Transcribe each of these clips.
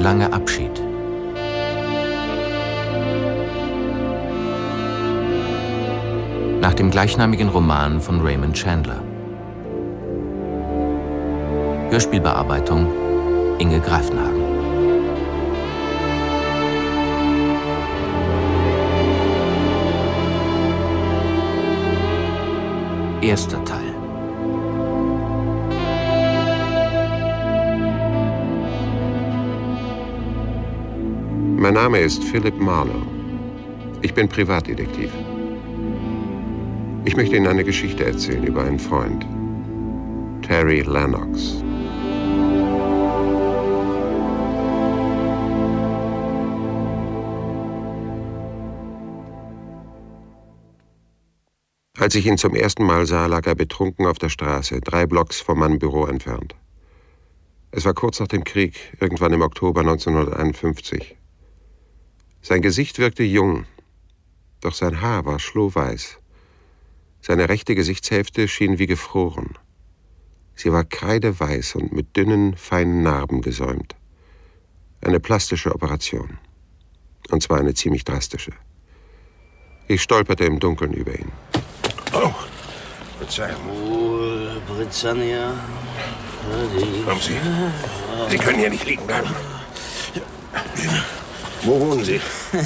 lange Abschied. Nach dem gleichnamigen Roman von Raymond Chandler. Hörspielbearbeitung Inge Greifenhagen. Erster Teil. Mein Name ist Philip Marlowe. Ich bin Privatdetektiv. Ich möchte Ihnen eine Geschichte erzählen über einen Freund, Terry Lennox. Als ich ihn zum ersten Mal sah, lag er betrunken auf der Straße, 3 Blocks von meinem Büro entfernt. Es war kurz nach dem Krieg, irgendwann im Oktober 1951. Sein Gesicht wirkte jung, doch sein Haar war schlohweiß. Seine rechte Gesichtshälfte schien wie gefroren. Sie war kreideweiß und mit dünnen, feinen Narben gesäumt. Eine plastische Operation. Und zwar eine ziemlich drastische. Ich stolperte im Dunkeln über ihn. Oh, Verzeihung. Oh, Britannia. Kommen Sie. Sie können hier nicht liegen bleiben. Wo wohnen Sie?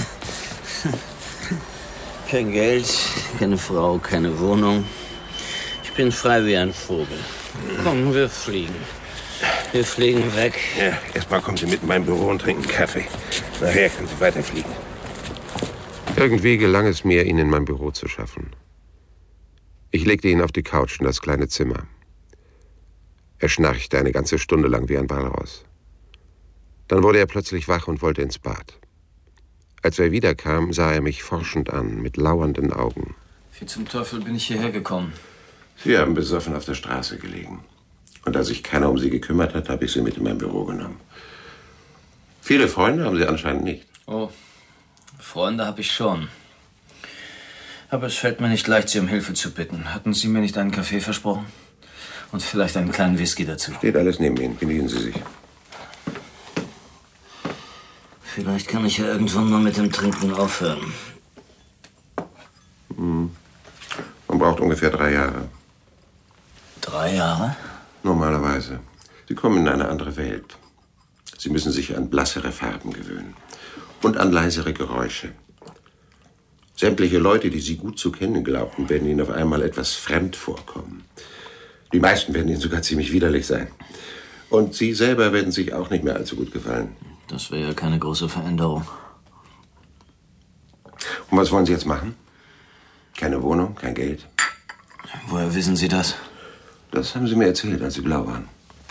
Kein Geld, keine Frau, keine Wohnung. Ich bin frei wie ein Vogel. Komm, wir fliegen. Wir fliegen weg. Ja, erstmal kommen Sie mit in mein Büro und trinken Kaffee. Nachher können Sie weiterfliegen. Irgendwie gelang es mir, ihn in mein Büro zu schaffen. Ich legte ihn auf die Couch in das kleine Zimmer. Er schnarchte eine ganze Stunde lang wie ein Walross. Dann wurde er plötzlich wach und wollte ins Bad. Als er wiederkam, sah er mich forschend an, mit lauernden Augen. Wie zum Teufel bin ich hierher gekommen? Sie haben besoffen auf der Straße gelegen. Und als sich keiner um Sie gekümmert hat, habe ich Sie mit in mein Büro genommen. Viele Freunde haben Sie anscheinend nicht. Oh, Freunde habe ich schon. Aber es fällt mir nicht leicht, Sie um Hilfe zu bitten. Hatten Sie mir nicht einen Kaffee versprochen? Und vielleicht einen kleinen Whisky dazu? Steht alles neben Ihnen. Genießen Sie sich. Vielleicht kann ich ja irgendwann mal mit dem Trinken aufhören. Man braucht ungefähr 3 Jahre. 3 Jahre? Normalerweise. Sie kommen in eine andere Welt. Sie müssen sich an blassere Farben gewöhnen. Und an leisere Geräusche. Sämtliche Leute, die Sie gut zu kennen glaubten, werden Ihnen auf einmal etwas fremd vorkommen. Die meisten werden Ihnen sogar ziemlich widerlich sein. Und Sie selber werden sich auch nicht mehr allzu gut gefallen. Das wäre ja keine große Veränderung. Und was wollen Sie jetzt machen? Keine Wohnung, kein Geld? Woher wissen Sie das? Das haben Sie mir erzählt, als Sie blau waren.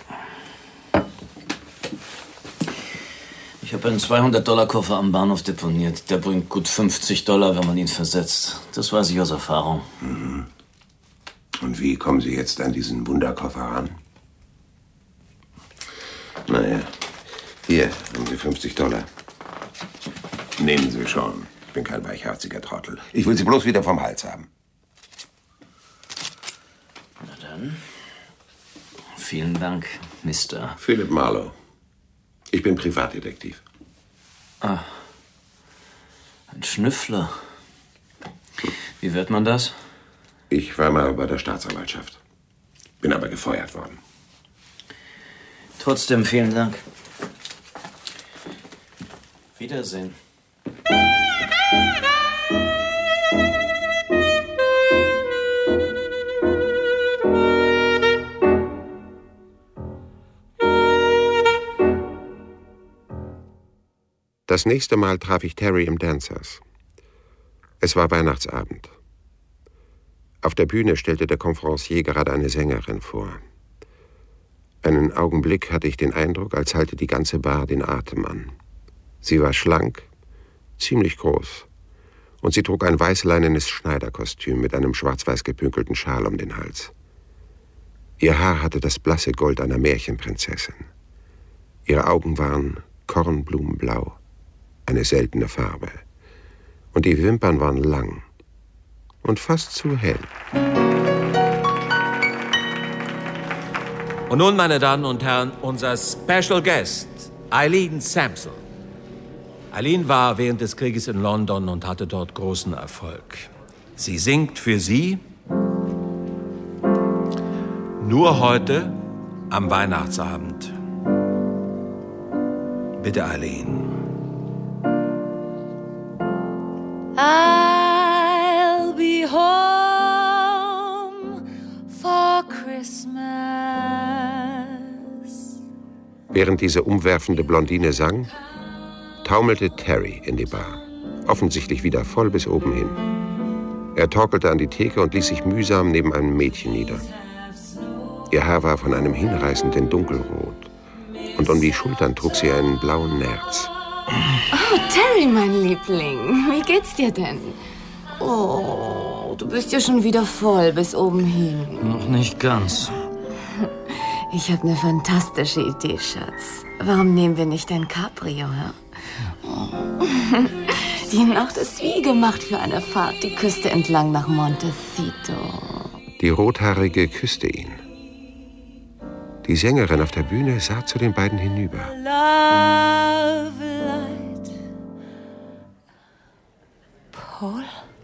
Ich habe einen $200-Koffer am Bahnhof deponiert. Der bringt gut $50, wenn man ihn versetzt. Das weiß ich aus Erfahrung. Mhm. Und wie kommen Sie jetzt an diesen Wunderkoffer ran? Naja, hier haben Sie $50. Nehmen Sie schon. Ich bin kein weichherziger Trottel. Ich will Sie bloß wieder vom Hals haben. Na dann. Vielen Dank, Mr. Philip Marlowe. Ich bin Privatdetektiv. Ah. Ein Schnüffler. Wie wird man das? Ich war mal bei der Staatsanwaltschaft. Bin aber gefeuert worden. Trotzdem vielen Dank. Wiedersehen. Das nächste Mal traf ich Terry im Dancers. Es war Weihnachtsabend. Auf der Bühne stellte der Conferencier gerade eine Sängerin vor. Einen Augenblick hatte ich den Eindruck, als halte die ganze Bar den Atem an. Sie war schlank, ziemlich groß, und sie trug ein weißleinenes Schneiderkostüm mit einem schwarz-weiß gepünkelten Schal um den Hals. Ihr Haar hatte das blasse Gold einer Märchenprinzessin. Ihre Augen waren kornblumenblau, eine seltene Farbe. Und die Wimpern waren lang und fast zu hell. Und nun, meine Damen und Herren, unser Special Guest, Eileen Sampson. Eileen war während des Krieges in London und hatte dort großen Erfolg. Sie singt für Sie nur heute am Weihnachtsabend. Bitte, Eileen. I'll be home for Christmas. Während diese umwerfende Blondine sang, taumelte Terry in die Bar, offensichtlich wieder voll bis oben hin. Er torkelte an die Theke und ließ sich mühsam neben einem Mädchen nieder. Ihr Haar war von einem hinreißenden Dunkelrot und um die Schultern trug sie einen blauen Nerz. Oh, Terry, mein Liebling, wie geht's dir denn? Oh, du bist ja schon wieder voll bis oben hin. Noch nicht ganz. Ich habe eine fantastische Idee, Schatz. Warum nehmen wir nicht ein Cabrio, hä? Die Nacht ist wie gemacht für eine Fahrt die Küste entlang nach Montecito. Die Rothaarige küsste ihn. Die Sängerin auf der Bühne sah zu den beiden hinüber. Love light. Paul?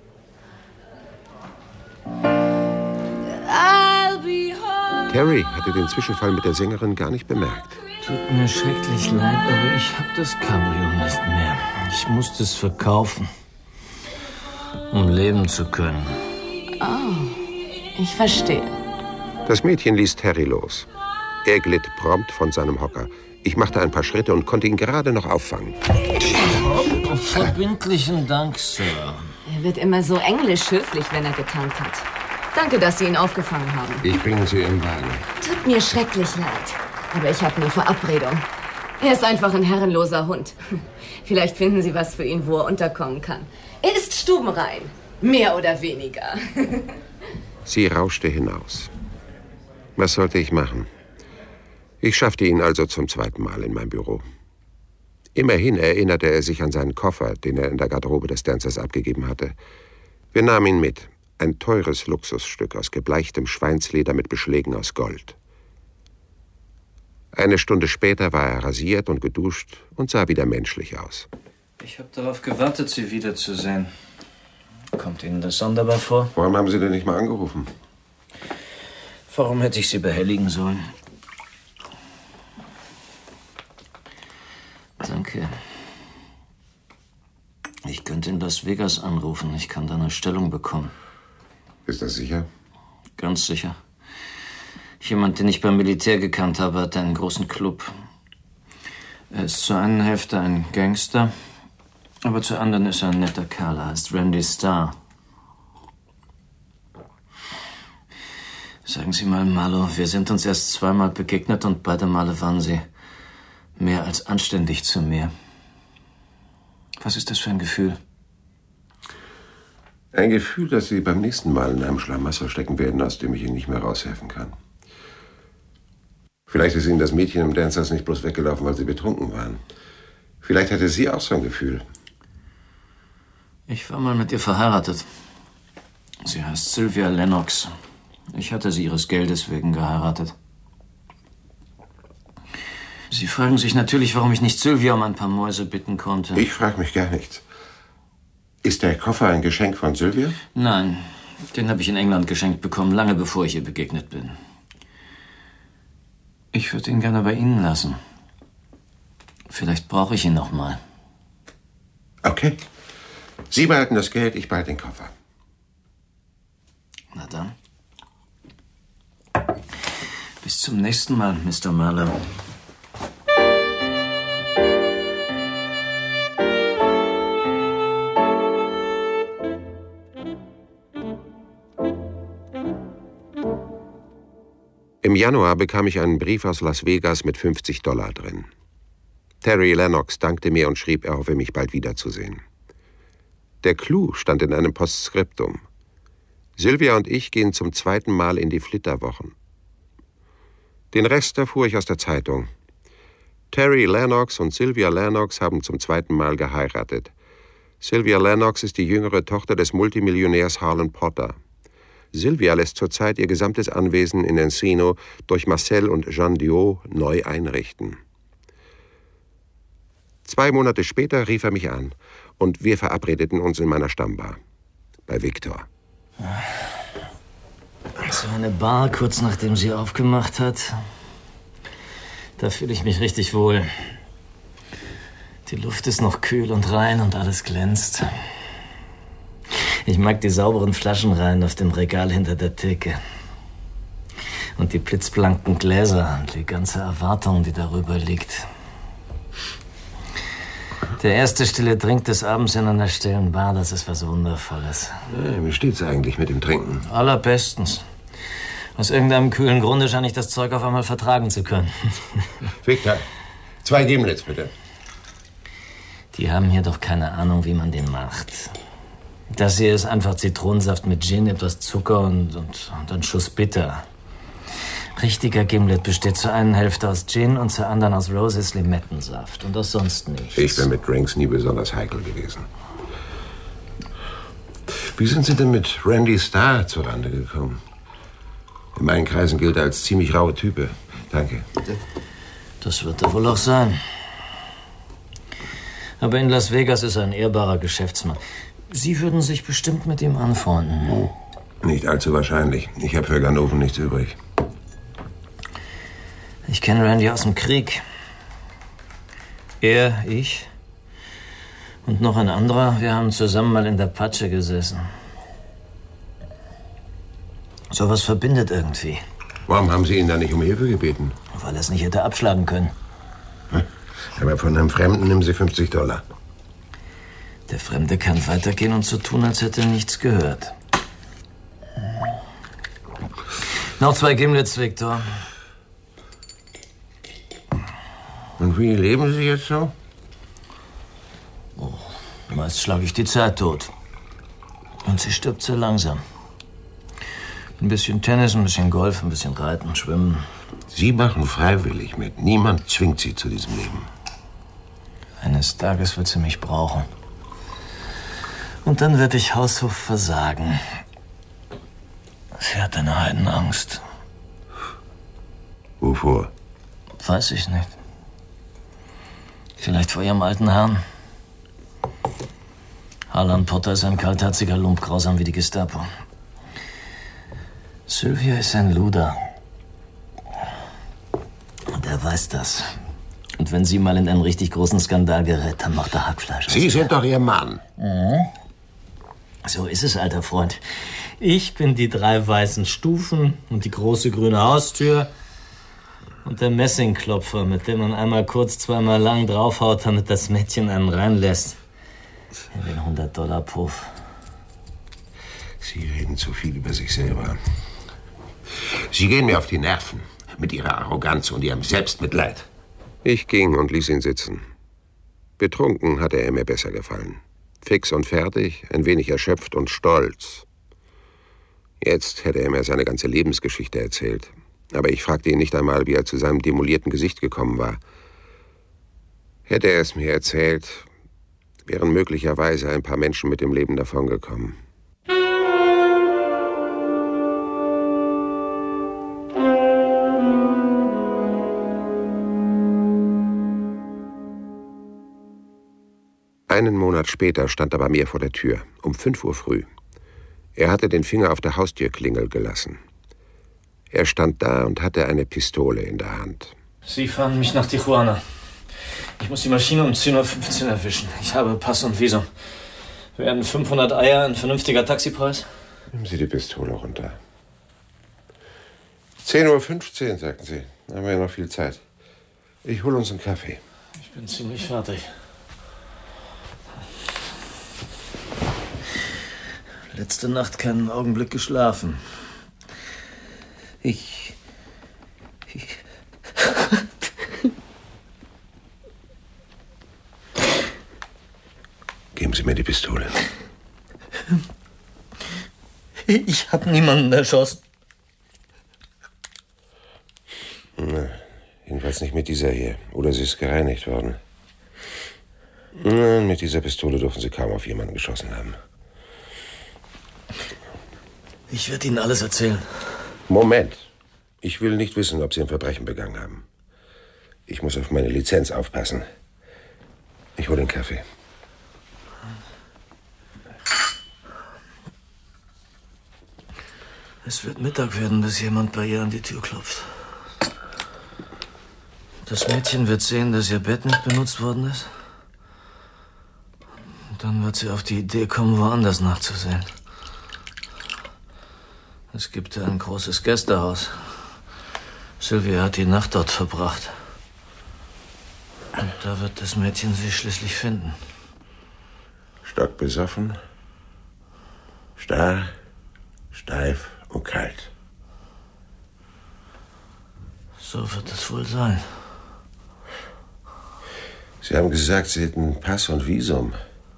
I'll be home. Terry hatte den Zwischenfall mit der Sängerin gar nicht bemerkt. Tut mir schrecklich leid, aber ich habe das Cabrio nicht mehr. Ich musste es verkaufen, um leben zu können. Oh, ich verstehe. Das Mädchen ließ Terry los. Er glitt prompt von seinem Hocker. Ich machte ein paar Schritte und konnte ihn gerade noch auffangen. Verbindlichen Dank, Sir. Er wird immer so englisch höflich, wenn er getankt hat. Danke, dass Sie ihn aufgefangen haben. Ich bringe zu Ihrem Wagen. Tut mir schrecklich leid. Aber ich habe eine Verabredung. Er ist einfach ein herrenloser Hund. Vielleicht finden Sie was für ihn, wo er unterkommen kann. Er ist stubenrein. Mehr oder weniger. Sie rauschte hinaus. Was sollte ich machen? Ich schaffte ihn also zum zweiten Mal in mein Büro. Immerhin erinnerte er sich an seinen Koffer, den er in der Garderobe des Dancers abgegeben hatte. Wir nahmen ihn mit. Ein teures Luxusstück aus gebleichtem Schweinsleder mit Beschlägen aus Gold. Eine Stunde später war er rasiert und geduscht und sah wieder menschlich aus. Ich habe darauf gewartet, Sie wiederzusehen. Kommt Ihnen das sonderbar vor? Warum haben Sie denn nicht mal angerufen? Warum hätte ich Sie behelligen sollen? Danke. Ich könnte in Las Vegas anrufen. Ich kann da eine Stellung bekommen. Ist das sicher? Ganz sicher. Jemand, den ich beim Militär gekannt habe, hat einen großen Club. Er ist zur einen Hälfte ein Gangster, aber zur anderen ist er ein netter Kerl. Er heißt Randy Starr. Sagen Sie mal, Marlo, wir sind uns erst zweimal begegnet und beide Male waren Sie mehr als anständig zu mir. Was ist das für ein Gefühl? Ein Gefühl, dass Sie beim nächsten Mal in einem Schlamassel stecken werden, aus dem ich Ihnen nicht mehr raushelfen kann. Vielleicht ist Ihnen das Mädchen im Dancers nicht bloß weggelaufen, weil Sie betrunken waren. Vielleicht hatte sie auch so ein Gefühl. Ich war mal mit ihr verheiratet. Sie heißt Sylvia Lennox. Ich hatte sie ihres Geldes wegen geheiratet. Sie fragen sich natürlich, warum ich nicht Sylvia um ein paar Mäuse bitten konnte. Ich frage mich gar nichts. Ist der Koffer ein Geschenk von Sylvia? Nein, den habe ich in England geschenkt bekommen, lange bevor ich ihr begegnet bin. Ich würde ihn gerne bei Ihnen lassen. Vielleicht brauche ich ihn noch mal. Okay. Sie behalten das Geld, ich behalte den Koffer. Na dann. Bis zum nächsten Mal, Mr. Marlowe. Im Januar bekam ich einen Brief aus Las Vegas mit $50 drin. Terry Lennox dankte mir und schrieb, er hoffe, mich bald wiederzusehen. Der Clou stand in einem Postskriptum. Sylvia und ich gehen zum zweiten Mal in die Flitterwochen. Den Rest erfuhr ich aus der Zeitung. Terry Lennox und Sylvia Lennox haben zum zweiten Mal geheiratet. Sylvia Lennox ist die jüngere Tochter des Multimillionärs Harlan Potter. Sylvia lässt zurzeit ihr gesamtes Anwesen in Encino durch Marcel und Jeanne Diot neu einrichten. 2 Monate später rief er mich an und wir verabredeten uns in meiner Stammbar. Bei Victor. So eine Bar, kurz nachdem sie aufgemacht hat. Da fühle ich mich richtig wohl. Die Luft ist noch kühl und rein und alles glänzt. Ich mag die sauberen Flaschenreihen auf dem Regal hinter der Theke. Und die blitzblanken Gläser und die ganze Erwartung, die darüber liegt. Der erste stille Trink des Abends in einer stillen Bar, das ist was Wundervolles. Ja, wie steht's eigentlich mit dem Trinken? Allerbestens. Aus irgendeinem kühlen Grunde scheine ich das Zeug auf einmal vertragen zu können. Victor, 2 Gimlets, bitte. Die haben hier doch keine Ahnung, wie man den macht. Das hier ist einfach Zitronensaft mit Gin, etwas Zucker und ein Schuss Bitter. Richtiger Gimlet besteht zur einen Hälfte aus Gin und zur anderen aus Roses Limettensaft und aus sonst nichts. Ich bin mit Drinks nie besonders heikel gewesen. Wie sind Sie denn mit Randy Starr zurande gekommen? In meinen Kreisen gilt er als ziemlich raue Type. Danke. Das wird er wohl auch sein. Aber in Las Vegas ist er ein ehrbarer Geschäftsmann. Sie würden sich bestimmt mit ihm anfreunden. Nicht allzu wahrscheinlich. Ich habe für Ganoven nichts übrig. Ich kenne Randy aus dem Krieg. Er, ich und noch ein anderer, wir haben zusammen mal in der Patsche gesessen. Sowas verbindet irgendwie. Warum haben Sie ihn dann nicht um Hilfe gebeten? Weil er es nicht hätte abschlagen können. Aber von einem Fremden nehmen Sie $50. Der Fremde kann weitergehen und so tun, als hätte er nichts gehört. Noch 2 Gimlets, Victor. Und wie leben Sie jetzt so? Oh, meist schlage ich die Zeit tot. Und sie stirbt sehr langsam. Ein bisschen Tennis, ein bisschen Golf, ein bisschen Reiten, Schwimmen. Sie machen freiwillig mit. Niemand zwingt Sie zu diesem Leben. Eines Tages wird sie mich brauchen. Und dann werde ich haushoch versagen. Sie hat eine Heidenangst. Wovor? Weiß ich nicht. Vielleicht vor ihrem alten Herrn. Harlan Potter ist ein kaltherziger Lump, grausam wie die Gestapo. Sylvia ist ein Luder. Und er weiß das. Und wenn sie mal in einen richtig großen Skandal gerät, dann macht er Hackfleisch. Sie sind doch Ihr Mann. Mhm. So ist es, alter Freund. Ich bin die 3 weißen Stufen und die große grüne Haustür und der Messingklopfer, mit dem man einmal kurz, zweimal lang draufhaut, damit das Mädchen einen reinlässt. In den $100-Puff. Sie reden zu viel über sich selber. Sie gehen mir auf die Nerven mit Ihrer Arroganz und Ihrem Selbstmitleid. Ich ging und ließ ihn sitzen. Betrunken hatte er mir besser gefallen. Fix und fertig, ein wenig erschöpft und stolz. Jetzt hätte er mir seine ganze Lebensgeschichte erzählt. Aber ich fragte ihn nicht einmal, wie er zu seinem demolierten Gesicht gekommen war. Hätte er es mir erzählt, wären möglicherweise ein paar Menschen mit dem Leben davongekommen. Einen Monat später stand er bei mir vor der Tür, um 5 Uhr früh. Er hatte den Finger auf der Haustürklingel gelassen. Er stand da und hatte eine Pistole in der Hand. Sie fahren mich nach Tijuana. Ich muss die Maschine um 10:15 Uhr erwischen. Ich habe Pass und Visum. Wären 500 Eier ein vernünftiger Taxipreis? Nehmen Sie die Pistole runter. 10:15 Uhr, sagten Sie. Da haben wir ja noch viel Zeit. Ich hole uns einen Kaffee. Ich bin ziemlich fertig. Letzte Nacht keinen Augenblick geschlafen. Ich Geben Sie mir die Pistole. Ich habe niemanden erschossen. Na, jedenfalls nicht mit dieser hier. Oder sie ist gereinigt worden. Na, mit dieser Pistole dürfen Sie kaum auf jemanden geschossen haben. Ich werde Ihnen alles erzählen. Moment. Ich will nicht wissen, ob Sie ein Verbrechen begangen haben. Ich muss auf meine Lizenz aufpassen. Ich hole den Kaffee. Es wird Mittag werden, bis jemand bei ihr an die Tür klopft. Das Mädchen wird sehen, dass ihr Bett nicht benutzt worden ist. Und dann wird sie auf die Idee kommen, woanders nachzusehen. Es gibt ja ein großes Gästehaus. Sylvia hat die Nacht dort verbracht. Und da wird das Mädchen sie schließlich finden. Stockbesoffen, starr, steif und kalt. So wird es wohl sein. Sie haben gesagt, Sie hätten Pass und Visum.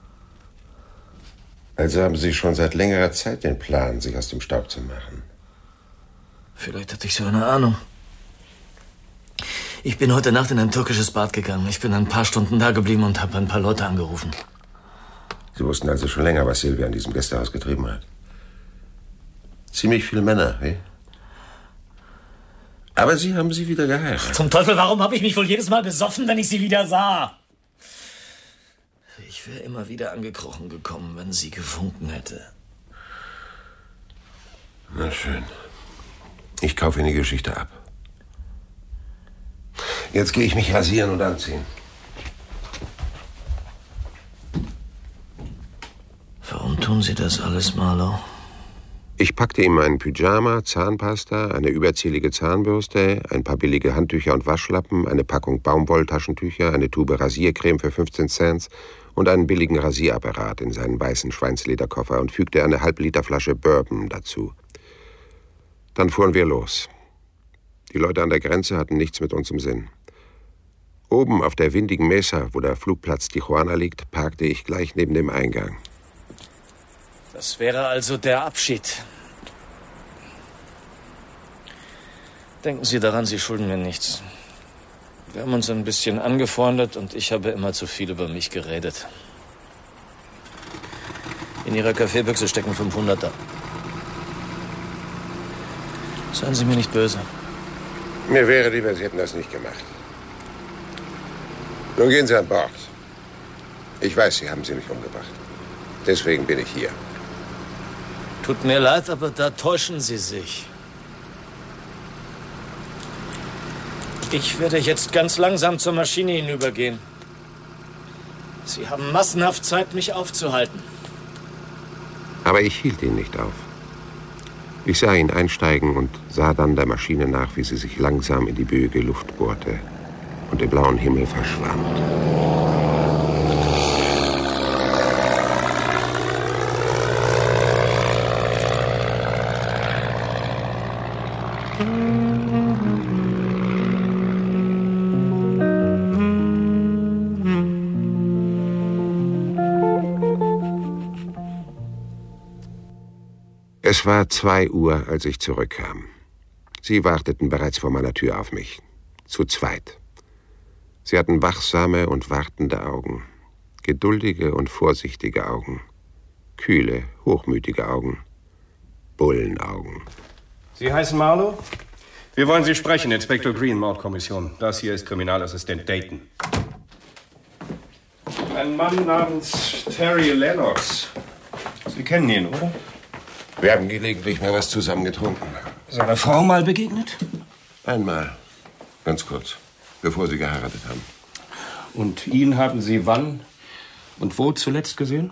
Also haben Sie schon seit längerer Zeit den Plan, sich aus dem Staub zu machen. Vielleicht hatte ich so eine Ahnung. Ich bin heute Nacht in ein türkisches Bad gegangen. Ich bin ein paar Stunden da geblieben und habe ein paar Leute angerufen. Sie wussten also schon länger, was Sylvia in diesem Gästehaus getrieben hat. Ziemlich viele Männer, wie? Aber Sie haben sie wieder geheiratet. Zum Teufel, warum habe ich mich wohl jedes Mal besoffen, wenn ich sie wieder sah? Ich wäre immer wieder angekrochen gekommen, wenn sie gewunken hätte. Na schön. Ich kaufe Ihnen die Geschichte ab. Jetzt gehe ich mich rasieren und anziehen. Warum tun Sie das alles, Marlowe? Ich packte ihm einen Pyjama, Zahnpasta, eine überzählige Zahnbürste, ein paar billige Handtücher und Waschlappen, eine Packung Baumwolltaschentücher, eine Tube Rasiercreme für 15 Cent und einen billigen Rasierapparat in seinen weißen Schweinslederkoffer und fügte eine halb-Liter-Flasche Bourbon dazu. Dann fuhren wir los. Die Leute an der Grenze hatten nichts mit uns im Sinn. Oben auf der windigen Mesa, wo der Flugplatz Tijuana liegt, parkte ich gleich neben dem Eingang. Das wäre also der Abschied. Denken Sie daran, Sie schulden mir nichts. Wir haben uns ein bisschen angefreundet und ich habe immer zu viel über mich geredet. In Ihrer Kaffeebüchse stecken 500er. Seien Sie mir nicht böse. Mir wäre lieber, Sie hätten das nicht gemacht. Nun gehen Sie an Bord. Ich weiß, Sie haben sie nicht umgebracht. Deswegen bin ich hier. Tut mir leid, aber da täuschen Sie sich. Ich werde jetzt ganz langsam zur Maschine hinübergehen. Sie haben massenhaft Zeit, mich aufzuhalten. Aber ich hielt ihn nicht auf. Ich sah ihn einsteigen und sah dann der Maschine nach, wie sie sich langsam in die böige Luft bohrte und im blauen Himmel verschwand. Es war 2 Uhr, als ich zurückkam. Sie warteten bereits vor meiner Tür auf mich. Zu zweit. Sie hatten wachsame und wartende Augen. Geduldige und vorsichtige Augen. Kühle, hochmütige Augen. Bullenaugen. Sie heißen Marlowe? Wir wollen Sie sprechen, Inspektor Green, Mordkommission. Das hier ist Kriminalassistent Dayton. Ein Mann namens Terry Lennox. Sie kennen ihn, oder? Wir haben gelegentlich mal was zusammen getrunken. Seiner Frau mal begegnet? Einmal. Ganz kurz. Bevor Sie geheiratet haben. Und ihn haben Sie wann und wo zuletzt gesehen?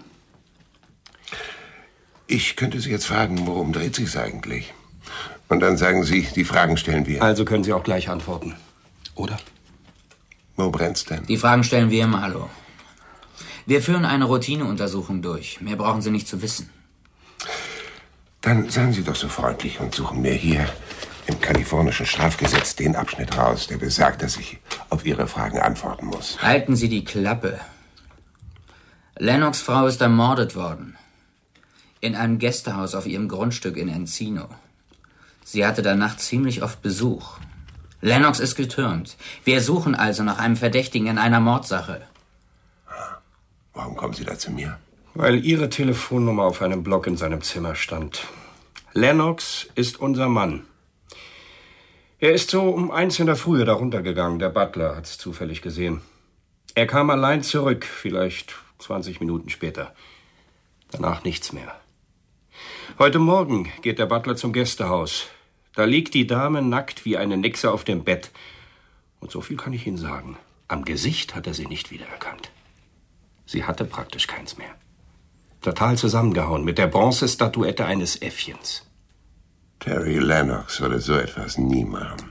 Ich könnte Sie jetzt fragen, worum dreht sich's eigentlich? Und dann sagen Sie, die Fragen stellen wir. Also können Sie auch gleich antworten. Oder? Wo brennt's denn? Die Fragen stellen wir, Marlowe. Wir führen eine Routineuntersuchung durch. Mehr brauchen Sie nicht zu wissen. Dann seien Sie doch so freundlich und suchen mir hier im kalifornischen Strafgesetz den Abschnitt raus, der besagt, dass ich auf Ihre Fragen antworten muss. Halten Sie die Klappe. Lennox' Frau ist ermordet worden. In einem Gästehaus auf ihrem Grundstück in Encino. Sie hatte danach ziemlich oft Besuch. Lennox ist getürmt. Wir suchen also nach einem Verdächtigen in einer Mordsache. Warum kommen Sie da zu mir? Weil Ihre Telefonnummer auf einem Block in seinem Zimmer stand. Lennox ist unser Mann. Er ist so um 1 in der Frühe da runtergegangen. Der Butler hat's zufällig gesehen. Er kam allein zurück, vielleicht 20 Minuten später. Danach nichts mehr. Heute Morgen geht der Butler zum Gästehaus. Da liegt die Dame nackt wie eine Nixe auf dem Bett. Und so viel kann ich Ihnen sagen. Am Gesicht hat er sie nicht wiedererkannt. Sie hatte praktisch keins mehr. Total zusammengehauen mit der Bronzestatuette eines Äffchens. Terry Lennox würde so etwas nie machen.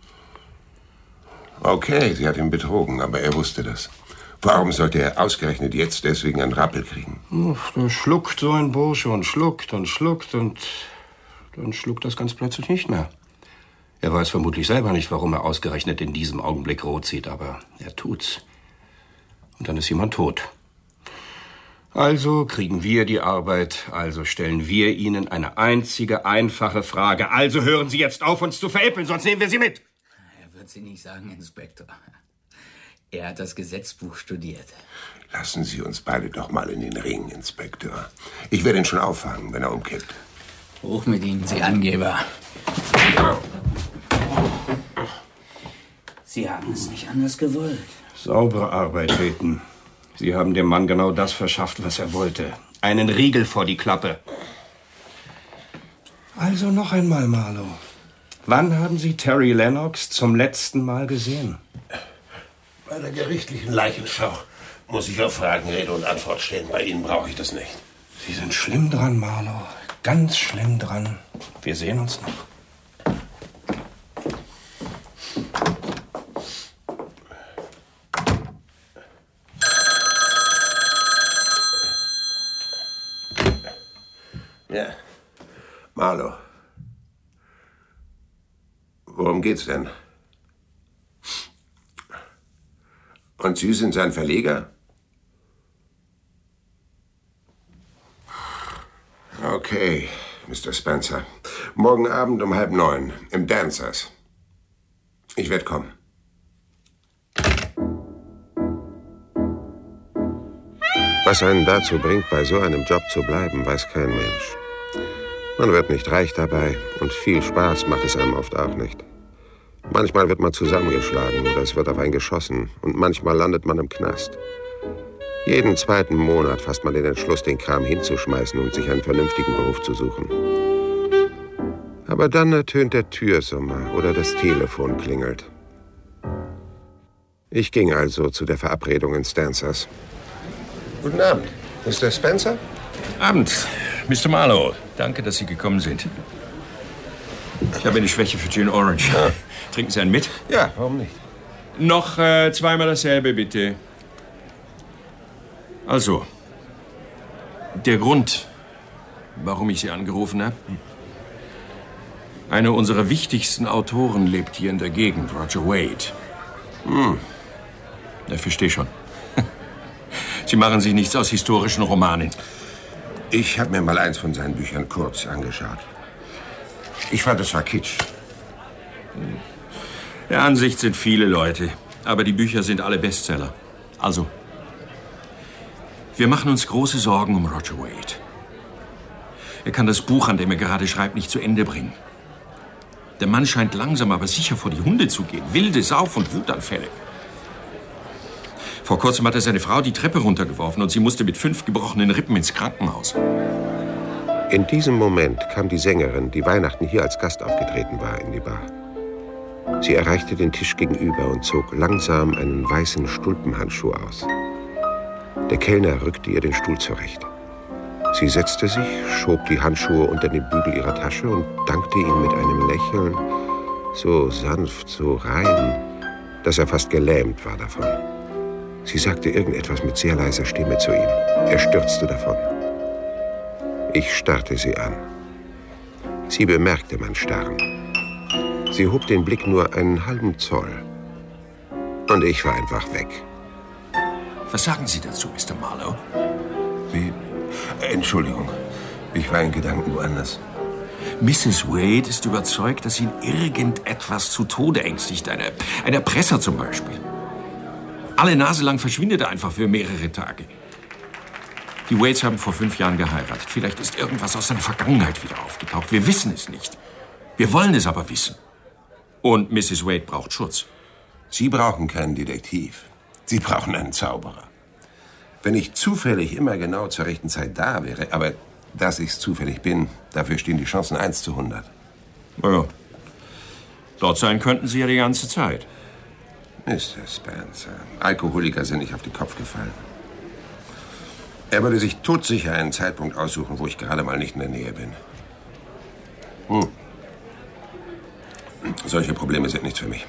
Okay, sie hat ihn betrogen, aber er wusste das. Warum sollte er ausgerechnet jetzt deswegen einen Rappel kriegen? Da schluckt so ein Bursche und schluckt und schluckt und dann schluckt das ganz plötzlich nicht mehr. Er weiß vermutlich selber nicht, warum er ausgerechnet in diesem Augenblick rot sieht, aber er tut's. Und dann ist jemand tot. Also kriegen wir die Arbeit, also stellen wir Ihnen eine einzige, einfache Frage. Also hören Sie jetzt auf, uns zu veräppeln, sonst nehmen wir Sie mit. Er wird Sie nicht sagen, Inspektor. Er hat das Gesetzbuch studiert. Lassen Sie uns beide doch mal in den Ring, Inspektor. Ich werde ihn schon auffangen, wenn er umkippt. Hoch mit Ihnen, Sie Angeber. Sie haben es nicht anders gewollt. Saubere Arbeit, Peyton. Sie haben dem Mann genau das verschafft, was er wollte. Einen Riegel vor die Klappe. Also noch einmal, Marlowe. Wann haben Sie Terry Lennox zum letzten Mal gesehen? Bei der gerichtlichen Leichenschau muss ich auf Fragen Rede und Antwort stehen. Bei Ihnen brauche ich das nicht. Sie sind schlimm dran, Marlowe. Ganz schlimm dran. Wir sehen uns noch. Ja, Marlowe. Worum geht's denn? Und Sie sind sein Verleger? Okay, Mr. Spencer. Morgen Abend um 8:30 im Dancers. Ich werde kommen. Was einen dazu bringt, bei so einem Job zu bleiben, weiß kein Mensch. Man wird nicht reich dabei und viel Spaß macht es einem oft auch nicht. Manchmal wird man zusammengeschlagen oder es wird auf einen geschossen und manchmal landet man im Knast. Jeden zweiten Monat fasst man den Entschluss, den Kram hinzuschmeißen und sich einen vernünftigen Beruf zu suchen. Aber dann ertönt der Türsummer oder das Telefon klingelt. Ich ging also zu der Verabredung in Dancers. Guten Abend, Mr. Spencer? Abend, Mr. Marlowe. Danke, dass Sie gekommen sind. Ich habe eine Schwäche für Gin Orange. Ja. Trinken Sie einen mit? Ja, warum nicht? Noch zweimal dasselbe, bitte. Also, der Grund, warum ich Sie angerufen habe. Einer unserer wichtigsten Autoren lebt hier in der Gegend, Roger Wade. Ich verstehe schon. Sie machen sich nichts aus historischen Romanen. Ich habe mir mal eins von seinen Büchern kurz angeschaut. Ich fand, es war Kitsch. Der Ansicht sind viele Leute, aber die Bücher sind alle Bestseller. Also, wir machen uns große Sorgen um Roger Wade. Er kann das Buch, an dem er gerade schreibt, nicht zu Ende bringen. Der Mann scheint langsam, aber sicher vor die Hunde zu gehen. Wilde Sauf- und Wutanfälle. Vor kurzem hat er seine Frau die Treppe runtergeworfen und sie musste mit 5 gebrochenen Rippen ins Krankenhaus. In diesem Moment kam die Sängerin, die Weihnachten hier als Gast aufgetreten war, in die Bar. Sie erreichte den Tisch gegenüber und zog langsam einen weißen Stulpenhandschuh aus. Der Kellner rückte ihr den Stuhl zurecht. Sie setzte sich, schob die Handschuhe unter den Bügel ihrer Tasche und dankte ihm mit einem Lächeln, so sanft, so rein, dass er fast gelähmt war davon. Sie sagte irgendetwas mit sehr leiser Stimme zu ihm. Er stürzte davon. Ich starrte sie an. Sie bemerkte mein Starren. Sie hob den Blick nur einen halben Zoll. Und ich war einfach weg. Was sagen Sie dazu, Mr. Marlowe? Wie? Entschuldigung, ich war in Gedanken woanders. Mrs. Wade ist überzeugt, dass ihn irgendetwas zu Tode ängstigt. Ein Erpresser zum Beispiel. Alle Nase lang verschwindet er einfach für mehrere Tage. Die Wades haben vor 5 Jahren geheiratet. Vielleicht ist irgendwas aus seiner Vergangenheit wieder aufgetaucht. Wir wissen es nicht. Wir wollen es aber wissen. Und Mrs. Wade braucht Schutz. Sie brauchen keinen Detektiv. Sie brauchen einen Zauberer. Wenn ich zufällig immer genau zur rechten Zeit da wäre, aber dass ich zufällig bin, dafür stehen die Chancen 1:100. Naja, dort sein könnten Sie ja die ganze Zeit. Mr. Spencer, Alkoholiker sind nicht auf den Kopf gefallen. Er würde sich todsicher einen Zeitpunkt aussuchen, wo ich gerade mal nicht in der Nähe bin. Solche Probleme sind nichts für mich.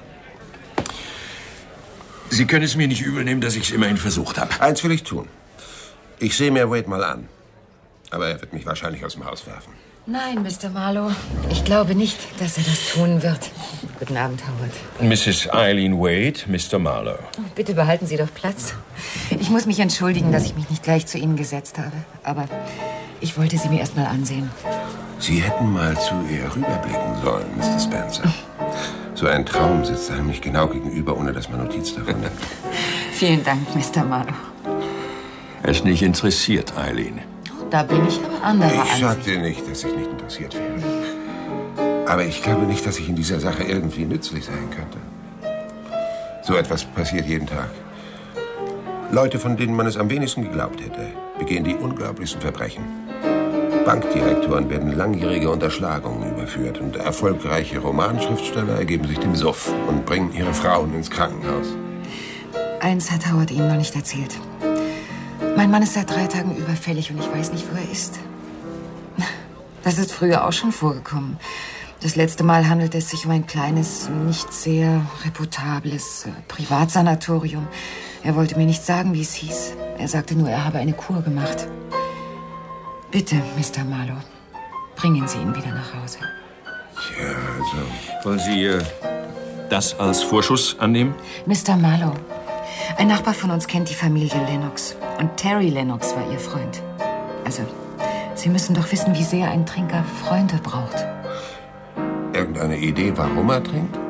Sie können es mir nicht übel nehmen, dass ich es immerhin versucht habe. Eins will ich tun. Ich sehe mir Wade mal an. Aber er wird mich wahrscheinlich aus dem Haus werfen. Nein, Mr. Marlowe. Ich glaube nicht, dass er das tun wird. Guten Abend, Howard. Mrs. Eileen Wade, Mr. Marlowe. Bitte behalten Sie doch Platz. Ich muss mich entschuldigen, dass ich mich nicht gleich zu Ihnen gesetzt habe. Aber ich wollte Sie mir erst mal ansehen. Sie hätten mal zu ihr rüberblicken sollen, Mr. Spencer. So ein Traum sitzt einem nicht genau gegenüber, ohne dass man Notiz davon nimmt. Vielen Dank, Mr. Marlowe. Er ist nicht interessiert, Eileen. Da bin ich aber anderer Ansicht. Ich sagte nicht, dass ich nicht interessiert wäre. Aber ich glaube nicht, dass ich in dieser Sache irgendwie nützlich sein könnte. So etwas passiert jeden Tag. Leute, von denen man es am wenigsten geglaubt hätte, begehen die unglaublichsten Verbrechen. Bankdirektoren werden langjährige Unterschlagungen überführt und erfolgreiche Romanschriftsteller ergeben sich dem Suff und bringen ihre Frauen ins Krankenhaus. Eins hat Howard Ihnen noch nicht erzählt. Mein Mann ist seit 3 Tagen überfällig und ich weiß nicht, wo er ist. Das ist früher auch schon vorgekommen. Das letzte Mal handelte es sich um ein kleines, nicht sehr reputables Privatsanatorium. Er wollte mir nicht sagen, wie es hieß. Er sagte nur, er habe eine Kur gemacht. Bitte, Mr. Marlowe, bringen Sie ihn wieder nach Hause. Ja, also... Wollen Sie das als Vorschuss annehmen? Mr. Marlowe, ein Nachbar von uns kennt die Familie Lennox. Und Terry Lennox war ihr Freund. Also, Sie müssen doch wissen, wie sehr ein Trinker Freunde braucht. Irgendeine Idee, warum er trinkt?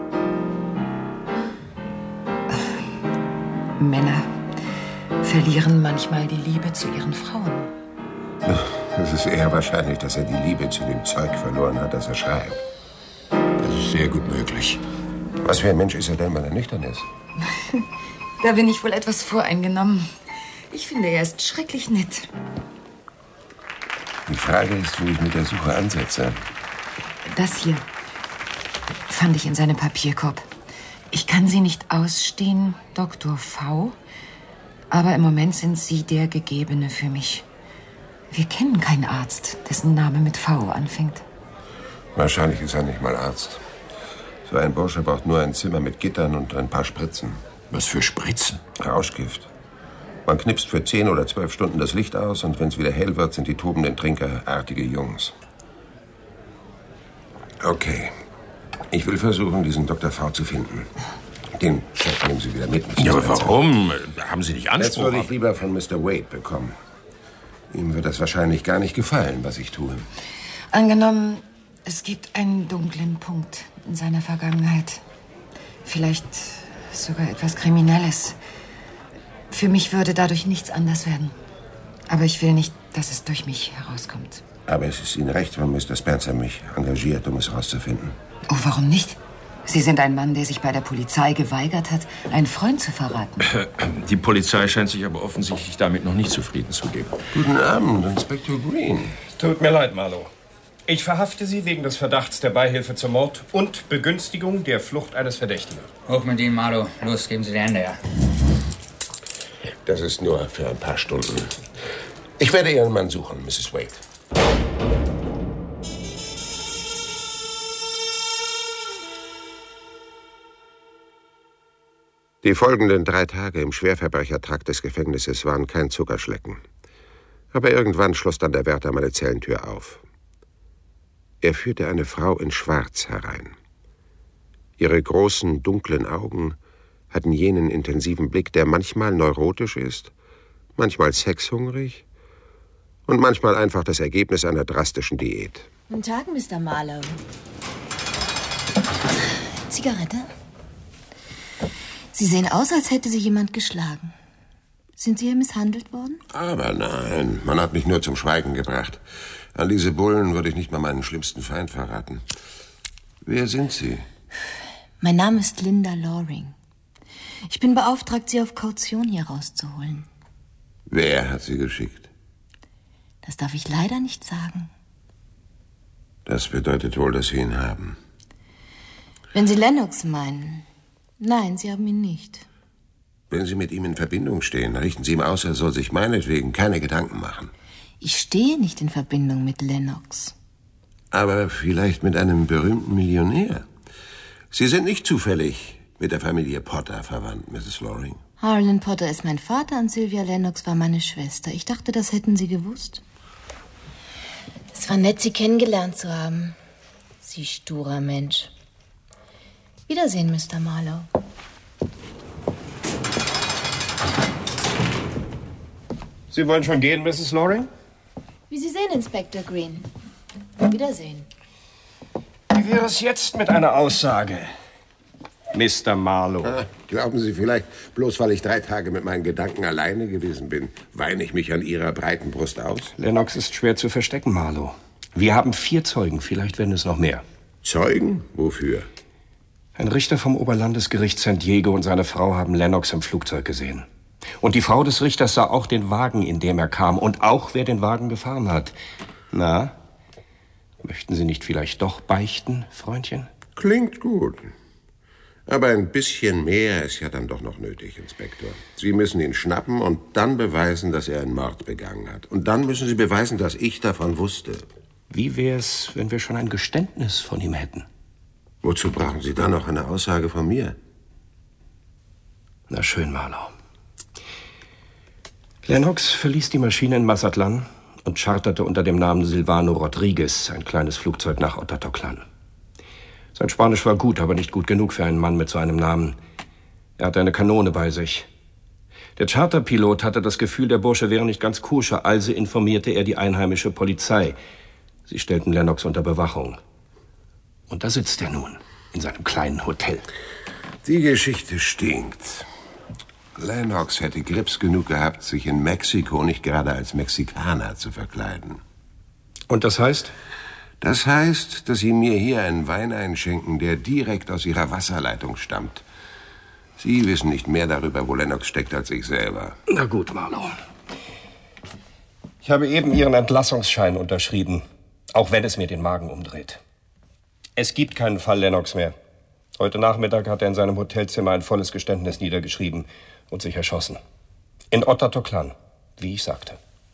Männer verlieren manchmal die Liebe zu ihren Frauen. Es ist eher wahrscheinlich, dass er die Liebe zu dem Zeug verloren hat, das er schreibt. Das ist sehr gut möglich. Was für ein Mensch ist er denn, wenn er nüchtern ist? Da bin ich wohl etwas voreingenommen. Ich finde, er ist schrecklich nett. Die Frage ist, wo ich mit der Suche ansetze. Das hier fand ich in seinem Papierkorb. Ich kann Sie nicht ausstehen, Dr. V., aber im Moment sind Sie der Gegebene für mich. Wir kennen keinen Arzt, dessen Name mit V anfängt. Wahrscheinlich ist er nicht mal Arzt. So ein Bursche braucht nur ein Zimmer mit Gittern und ein paar Spritzen. Was für Spritzen? Rauschgift. Man knipst für 10 oder 12 Stunden das Licht aus und wenn es wieder hell wird, sind die tobenden Trinker artige Jungs. Okay. Ich will versuchen, diesen Dr. V. zu finden. Den Chef nehmen Sie wieder mit. Ja, aber warum? Haben Sie nicht Anspruch? Das würde ich lieber von Mr. Wade bekommen. Ihm wird das wahrscheinlich gar nicht gefallen, was ich tue. Angenommen, es gibt einen dunklen Punkt in seiner Vergangenheit. Vielleicht sogar etwas Kriminelles. Für mich würde dadurch nichts anders werden. Aber ich will nicht, dass es durch mich herauskommt. Aber es ist Ihnen recht, wenn Mr. Spencer mich engagiert, um es herauszufinden. Oh, warum nicht? Sie sind ein Mann, der sich bei der Polizei geweigert hat, einen Freund zu verraten. Die Polizei scheint sich aber offensichtlich damit noch nicht zufrieden zu geben. Guten Abend, Inspektor Green. Tut mir leid, Marlowe. Ich verhafte Sie wegen des Verdachts der Beihilfe zum Mord und Begünstigung der Flucht eines Verdächtigen. Hoch mit Ihnen, Marlowe. Los, geben Sie die Hände her. Das ist nur für ein paar Stunden. Ich werde Ihren Mann suchen, Mrs. Wade. Die folgenden 3 Tage im Schwerverbrechertrakt des Gefängnisses waren kein Zuckerschlecken. Aber irgendwann schloss dann der Wärter meine Zellentür auf. Er führte eine Frau in Schwarz herein. Ihre großen, dunklen Augen hatten jenen intensiven Blick, der manchmal neurotisch ist, manchmal sexhungrig und manchmal einfach das Ergebnis einer drastischen Diät. Guten Tag, Mr. Marlowe. Zigarette? Sie sehen aus, als hätte Sie jemand geschlagen. Sind Sie hier misshandelt worden? Aber nein, man hat mich nur zum Schweigen gebracht. An diese Bullen würde ich nicht mal meinen schlimmsten Feind verraten. Wer sind Sie? Mein Name ist Linda Loring. Ich bin beauftragt, Sie auf Kaution hier rauszuholen. Wer hat Sie geschickt? Das darf ich leider nicht sagen. Das bedeutet wohl, dass Sie ihn haben. Wenn Sie Lennox meinen. Nein, Sie haben ihn nicht. Wenn Sie mit ihm in Verbindung stehen, richten Sie ihm aus, er soll sich meinetwegen keine Gedanken machen. Ich stehe nicht in Verbindung mit Lennox. Aber vielleicht mit einem berühmten Millionär. Sie sind nicht zufällig mit der Familie Potter verwandt, Mrs. Loring. Harlan Potter ist mein Vater und Sylvia Lennox war meine Schwester. Ich dachte, das hätten Sie gewusst. Es war nett, Sie kennengelernt zu haben. Sie sturer Mensch. Wiedersehen, Mr. Marlowe. Sie wollen schon gehen, Mrs. Loring? Wie Sie sehen, Inspektor Green. Wiedersehen. Wie wäre es jetzt mit einer Aussage, Mr. Marlowe? Glauben Sie vielleicht, bloß weil ich 3 Tage mit meinen Gedanken alleine gewesen bin, weine ich mich an Ihrer breiten Brust aus? Lennox ist schwer zu verstecken, Marlowe. Wir haben 4 Zeugen, vielleicht werden es noch mehr. Zeugen? Wofür? Ein Richter vom Oberlandesgericht San Diego und seine Frau haben Lennox im Flugzeug gesehen. Und die Frau des Richters sah auch den Wagen, in dem er kam, und auch, wer den Wagen gefahren hat. Na, möchten Sie nicht vielleicht doch beichten, Freundchen? Klingt gut. Aber ein bisschen mehr ist ja dann doch noch nötig, Inspektor. Sie müssen ihn schnappen und dann beweisen, dass er einen Mord begangen hat. Und dann müssen Sie beweisen, dass ich davon wusste. Wie wär's, wenn wir schon ein Geständnis von ihm hätten? Wozu brauchen Sie dann noch eine Aussage von mir? Na schön, Marlowe. Lennox verließ die Maschine in Mazatlan und charterte unter dem Namen Silvano Rodriguez ein kleines Flugzeug nach Otatoclan. Sein Spanisch war gut, aber nicht gut genug für einen Mann mit so einem Namen. Er hatte eine Kanone bei sich. Der Charterpilot hatte das Gefühl, der Bursche wäre nicht ganz koscher, also informierte er die einheimische Polizei. Sie stellten Lennox unter Bewachung. Und da sitzt er nun, in seinem kleinen Hotel. Die Geschichte stinkt. Lennox hätte Grips genug gehabt, sich in Mexiko nicht gerade als Mexikaner zu verkleiden. Und das heißt? Das heißt, dass Sie mir hier einen Wein einschenken, der direkt aus Ihrer Wasserleitung stammt. Sie wissen nicht mehr darüber, wo Lennox steckt, als ich selber. Na gut, Marlowe. Ich habe eben Ihren Entlassungsschein unterschrieben, auch wenn es mir den Magen umdreht. Es gibt keinen Fall Lennox mehr. Heute Nachmittag hat er in seinem Hotelzimmer ein volles Geständnis niedergeschrieben und sich erschossen. In Otatoclan, wie ich sagte.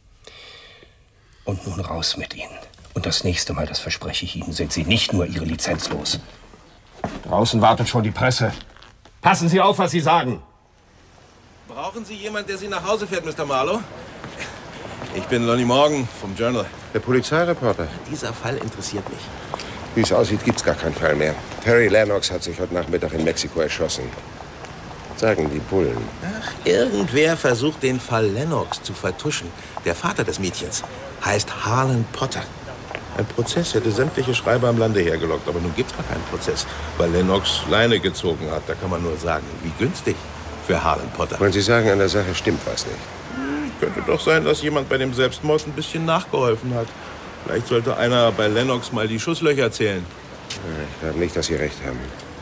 Und nun raus mit Ihnen. Und das nächste Mal, das verspreche ich Ihnen, sind Sie nicht nur Ihre Lizenz los. Draußen wartet schon die Presse. Passen Sie auf, was Sie sagen. Brauchen Sie jemanden, der Sie nach Hause fährt, Mr. Marlowe? Ich bin Lonnie Morgan vom Journal. Der Polizeireporter. Dieser Fall interessiert mich. Wie es aussieht, gibt's gar keinen Fall mehr. Terry Lennox hat sich heute Nachmittag in Mexiko erschossen. Sagen die Bullen. Ach, irgendwer versucht, den Fall Lennox zu vertuschen. Der Vater des Mädchens heißt Harlan Potter. Ein Prozess hätte sämtliche Schreiber im Lande hergelockt, aber nun gibt's gar keinen Prozess, weil Lennox Leine gezogen hat. Da kann man nur sagen, wie günstig für Harlan Potter. Wollen Sie sagen, an der Sache stimmt was nicht? Könnte doch sein, dass jemand bei dem Selbstmord ein bisschen nachgeholfen hat. Vielleicht sollte einer bei Lennox mal die Schusslöcher zählen. Ich glaube nicht, dass Sie recht haben.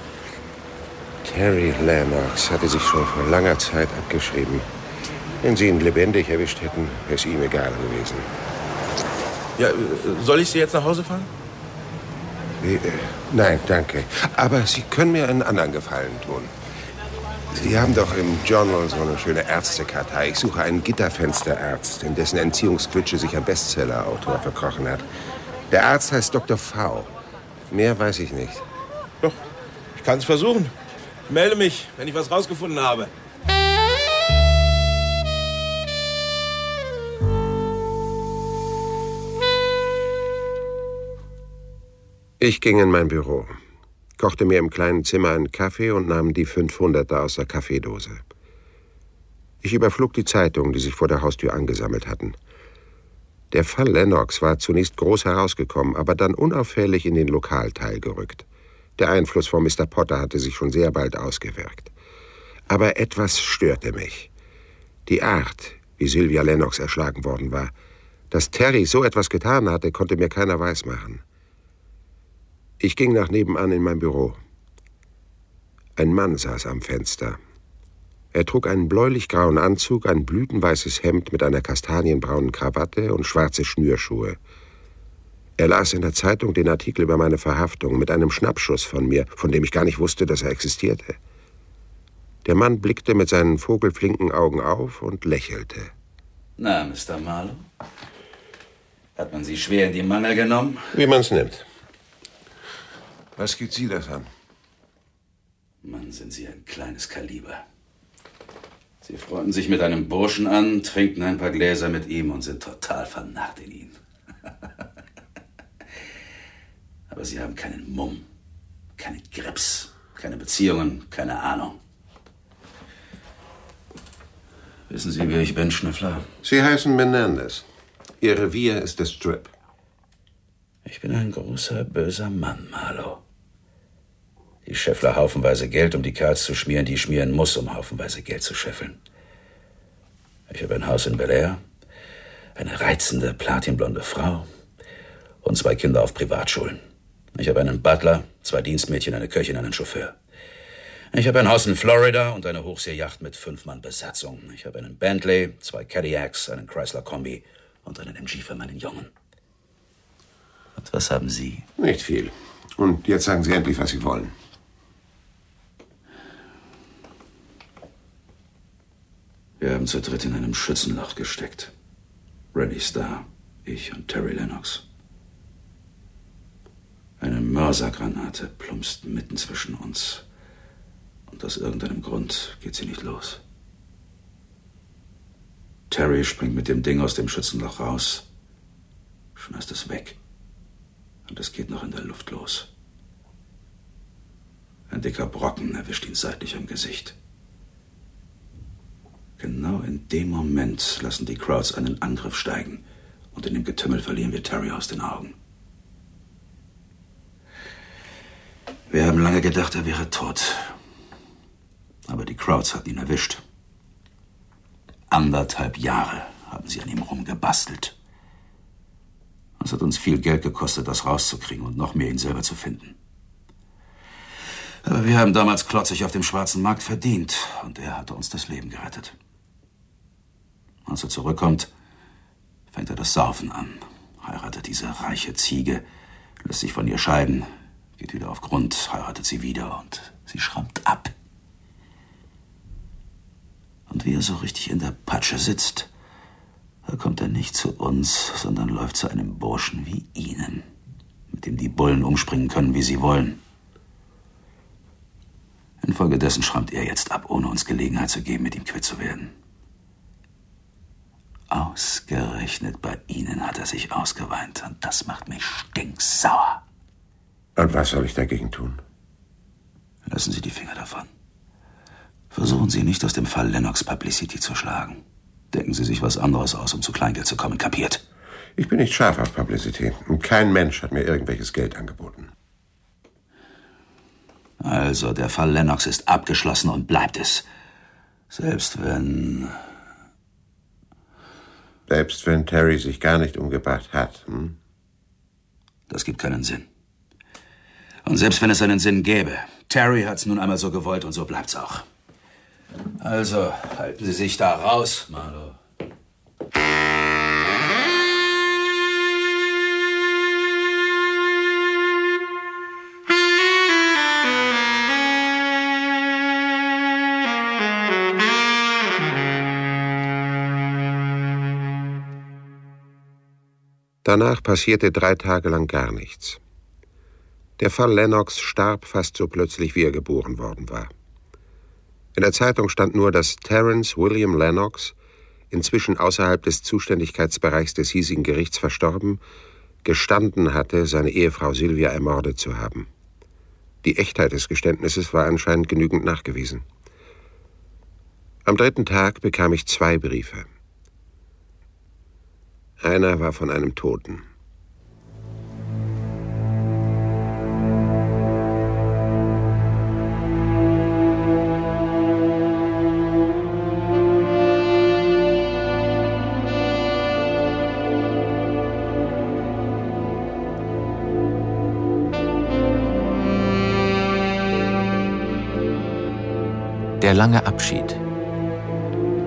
Terry Lennox hatte sich schon vor langer Zeit abgeschrieben. Wenn Sie ihn lebendig erwischt hätten, wäre es ihm egal gewesen. Ja, soll ich Sie jetzt nach Hause fahren? Nein, danke. Aber Sie können mir einen anderen Gefallen tun. Sie haben doch im Journal so eine schöne Ärztekartei. Ich suche einen Gitterfensterarzt, in dessen Entziehungsquitsche sich ein Bestseller-Autor verkrochen hat. Der Arzt heißt Dr. V. Mehr weiß ich nicht. Doch, ich kann es versuchen. Ich melde mich, wenn ich was rausgefunden habe. Ich ging in mein Büro, kochte mir im kleinen Zimmer einen Kaffee und nahm die 500er aus der Kaffeedose. Ich überflog die Zeitungen, die sich vor der Haustür angesammelt hatten. Der Fall Lennox war zunächst groß herausgekommen, aber dann unauffällig in den Lokalteil gerückt. Der Einfluss von Mr. Potter hatte sich schon sehr bald ausgewirkt. Aber etwas störte mich. Die Art, wie Sylvia Lennox erschlagen worden war. Dass Terry so etwas getan hatte, konnte mir keiner weismachen. Ich ging nach nebenan in mein Büro. Ein Mann saß am Fenster. Er trug einen bläulich-grauen Anzug, ein blütenweißes Hemd mit einer kastanienbraunen Krawatte und schwarze Schnürschuhe. Er las in der Zeitung den Artikel über meine Verhaftung mit einem Schnappschuss von mir, von dem ich gar nicht wusste, dass er existierte. Der Mann blickte mit seinen vogelflinken Augen auf und lächelte. Na, Mr. Marlowe? Hat man Sie schwer in die Mangel genommen? Wie man's nimmt. Was geht Sie das an? Mann, sind Sie ein kleines Kaliber. Sie freunden sich mit einem Burschen an, trinken ein paar Gläser mit ihm und sind total vernarrt in ihn. Aber Sie haben keinen Mumm, keinen Grips, keine Beziehungen, keine Ahnung. Wissen Sie, wer ich bin, Schnüffler? Sie heißen Menendez. Ihr Revier ist der Strip. Ich bin ein großer, böser Mann, Marlowe. Die Scheffler haufenweise Geld, um die Kerls zu schmieren, die ich schmieren muss, um haufenweise Geld zu scheffeln. Ich habe ein Haus in Bel Air, eine reizende, platinblonde Frau und 2 Kinder auf Privatschulen. Ich habe einen Butler, 2 Dienstmädchen, eine Köchin, einen Chauffeur. Ich habe ein Haus in Florida und eine Hochseejacht mit 5 Mann Besatzung. Ich habe einen Bentley, 2 Cadillacs, einen Chrysler Kombi und einen MG für meinen Jungen. Und was haben Sie? Nicht viel. Und jetzt sagen Sie endlich, was Sie wollen. Wir haben zu dritt in einem Schützenloch gesteckt. Rennie Starr, ich und Terry Lennox. Eine Mörsergranate plumpst mitten zwischen uns. Und aus irgendeinem Grund geht sie nicht los. Terry springt mit dem Ding aus dem Schützenloch raus, schmeißt es weg. Und es geht noch in der Luft los. Ein dicker Brocken erwischt ihn seitlich am Gesicht. Genau in dem Moment lassen die Krauts einen Angriff steigen und in dem Getümmel verlieren wir Terry aus den Augen. Wir haben lange gedacht, er wäre tot. Aber die Krauts hatten ihn erwischt. 1,5 Jahre haben sie an ihm rumgebastelt. Es hat uns viel Geld gekostet, das rauszukriegen und noch mehr, ihn selber zu finden. Aber wir haben damals klotzig auf dem schwarzen Markt verdient und er hatte uns das Leben gerettet. Als er zurückkommt, fängt er das Saufen an, heiratet diese reiche Ziege, lässt sich von ihr scheiden, geht wieder auf Grund, heiratet sie wieder und sie schrammt ab. Und wie er so richtig in der Patsche sitzt, da kommt er nicht zu uns, sondern läuft zu einem Burschen wie Ihnen, mit dem die Bullen umspringen können, wie sie wollen. Infolgedessen schrammt er jetzt ab, ohne uns Gelegenheit zu geben, mit ihm quitt zu werden. Ausgerechnet bei Ihnen hat er sich ausgeweint und das macht mich stinksauer. Und was soll ich dagegen tun? Lassen Sie die Finger davon. Versuchen Sie nicht, aus dem Fall Lennox Publicity zu schlagen. Denken Sie sich was anderes aus, um zu Kleingeld zu kommen, kapiert? Ich bin nicht scharf auf Publicity und kein Mensch hat mir irgendwelches Geld angeboten. Also, der Fall Lennox ist abgeschlossen und bleibt es. Selbst wenn Terry sich gar nicht umgebracht hat. Das gibt keinen Sinn. Und selbst wenn es einen Sinn gäbe, Terry hat's nun einmal so gewollt und so bleibt's auch. Also, halten Sie sich da raus, Marlowe. Danach passierte 3 Tage lang gar nichts. Der Fall Lennox starb fast so plötzlich, wie er geboren worden war. In der Zeitung stand nur, dass Terence William Lennox, inzwischen außerhalb des Zuständigkeitsbereichs des hiesigen Gerichts verstorben, gestanden hatte, seine Ehefrau Sylvia ermordet zu haben. Die Echtheit des Geständnisses war anscheinend genügend nachgewiesen. Am 3. Tag bekam ich 2 Briefe. Einer war von einem Toten. Der lange Abschied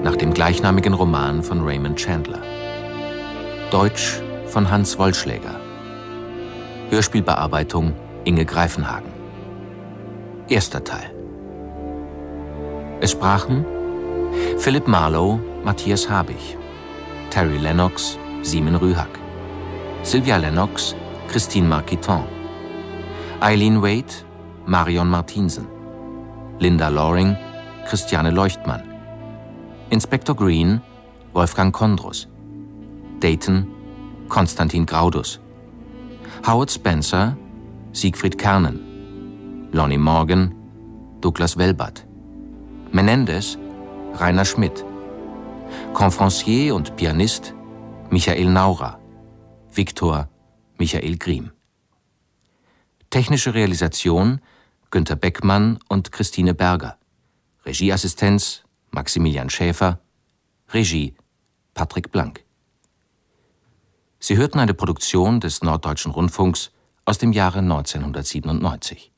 nach dem gleichnamigen Roman von Raymond Chandler. Deutsch von Hans Wollschläger. Hörspielbearbeitung Inge Greifenhagen. Erster Teil. Es sprachen Philipp Marlowe, Matthias Habich, Terry Lennox, Simon Rühak, Sylvia Lennox, Christine Marquiton, Eileen Wade, Marion Martinsen, Linda Loring, Christiane Leuchtmann, Inspektor Green, Wolfgang Kondrus, Dayton, Konstantin Graudus, Howard Spencer, Siegfried Kernen, Lonnie Morgan, Douglas Welbert, Menendez, Rainer Schmidt, Confrancier und Pianist Michael Naurer, Viktor Michael Griem. Technische Realisation Günter Beckmann und Christine Berger. Regieassistenz Maximilian Schäfer. Regie Patrick Blank. Sie hörten eine Produktion des Norddeutschen Rundfunks aus dem Jahre 1997.